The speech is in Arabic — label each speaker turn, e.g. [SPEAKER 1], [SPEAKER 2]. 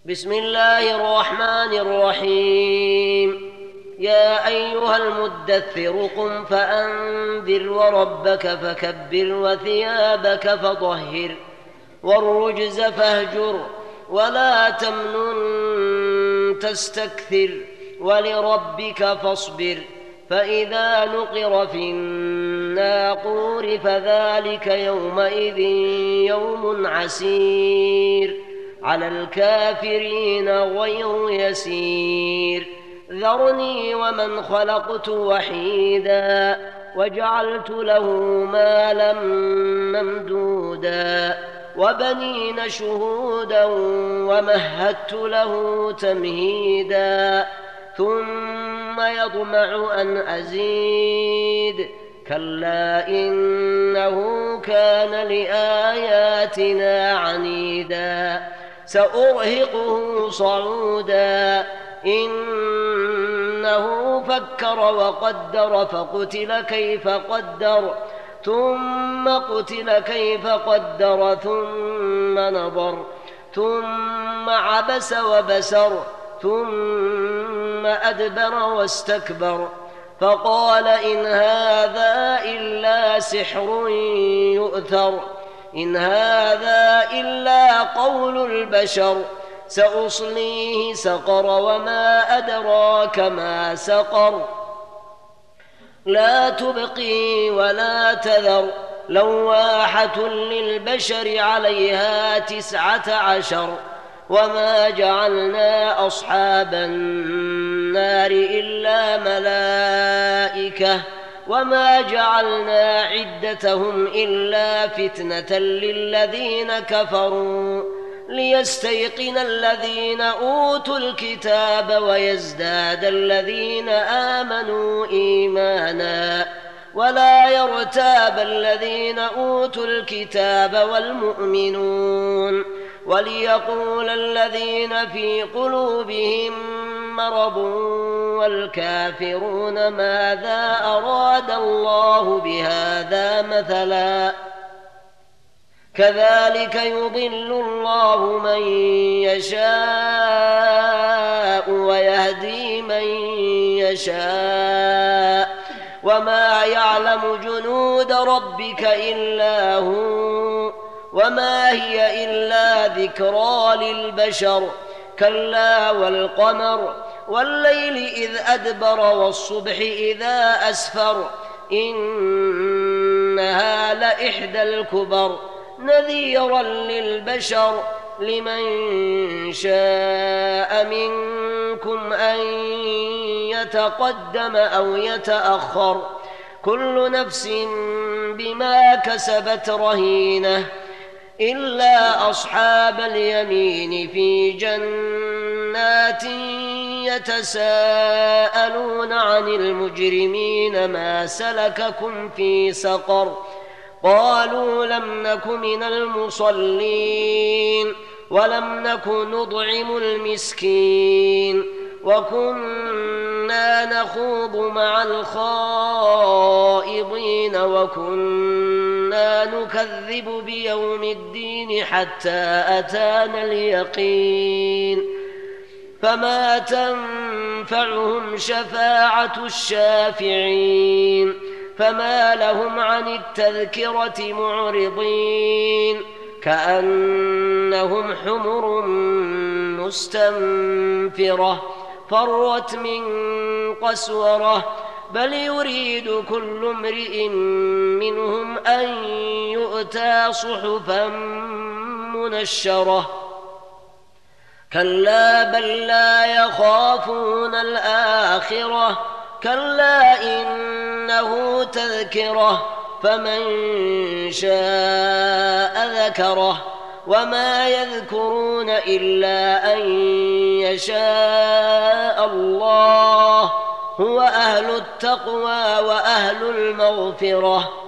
[SPEAKER 1] بسم الله الرحمن الرحيم. يا أيها المدثر قم فأنذر وربك فكبر وثيابك فطهر والرجز فاهجر ولا تمنن تستكثر ولربك فاصبر. فإذا نقر في الناقور فذلك يومئذ يوم عسير على الكافرين غير يسير. ذرني ومن خلقت وحيدا وجعلت له مالا ممدودا وبنين شهودا ومهدت له تمهيدا ثم يطمع أن أزيد كلا إنه كان لآياتنا عنيدا سأرهقه صعودا إنه فكر وقدر فقتل كيف قدر ثم قتل كيف قدر ثم نظر ثم عبس وبسر ثم أدبر واستكبر فقال إن هذا إلا سحر يؤثر إن هذا إلا قول البشر سأصليه سقر وما أدراك ما سقر لا تبقي ولا تذر لواحة للبشر عليها 19 وما جعلنا أصحاب النار إلا ملائكة وما جعلنا عدتهم إلا فتنة للذين كفروا ليستيقن الذين أوتوا الكتاب ويزداد الذين آمنوا إيمانا ولا يرتاب الذين أوتوا الكتاب والمؤمنون وليقول الذين في قلوبهم مرض والكافرون ماذا أراد الله بهذا مثلا كذلك يضل الله من يشاء ويهدي من يشاء وما يعلم جنود ربك إلا هو وما هي إلا ذكرى للبشر كلا والقمر والليل إذ أدبر والصبح إذا أسفر إنها لإحدى الكبر نذيرا للبشر لمن شاء منكم أن يتقدم أو يتأخر كل نفس بما كسبت رهينة إلا أصحاب اليمين في جنات يتساءلون عن المجرمين ما سلككم في سقر قالوا لم نك من المصلين ولم نك نطعم المسكين وكنا نخوض مع الخائضين وكنا نكذب بيوم الدين حتى أتانا اليقين فما تنفعهم شفاعة الشافعين فما لهم عن التذكرة معرضين كأنهم حمر مستنفرة فرت من قسورة بل يريد كل امرئ منهم أن يؤتى صحفا منشرة كلا بل لا يخافون الآخرة كلا إنه تذكرة فمن شاء ذكره وما يذكرون إلا أن يشاء الله هو أهل التقوى وأهل المغفرة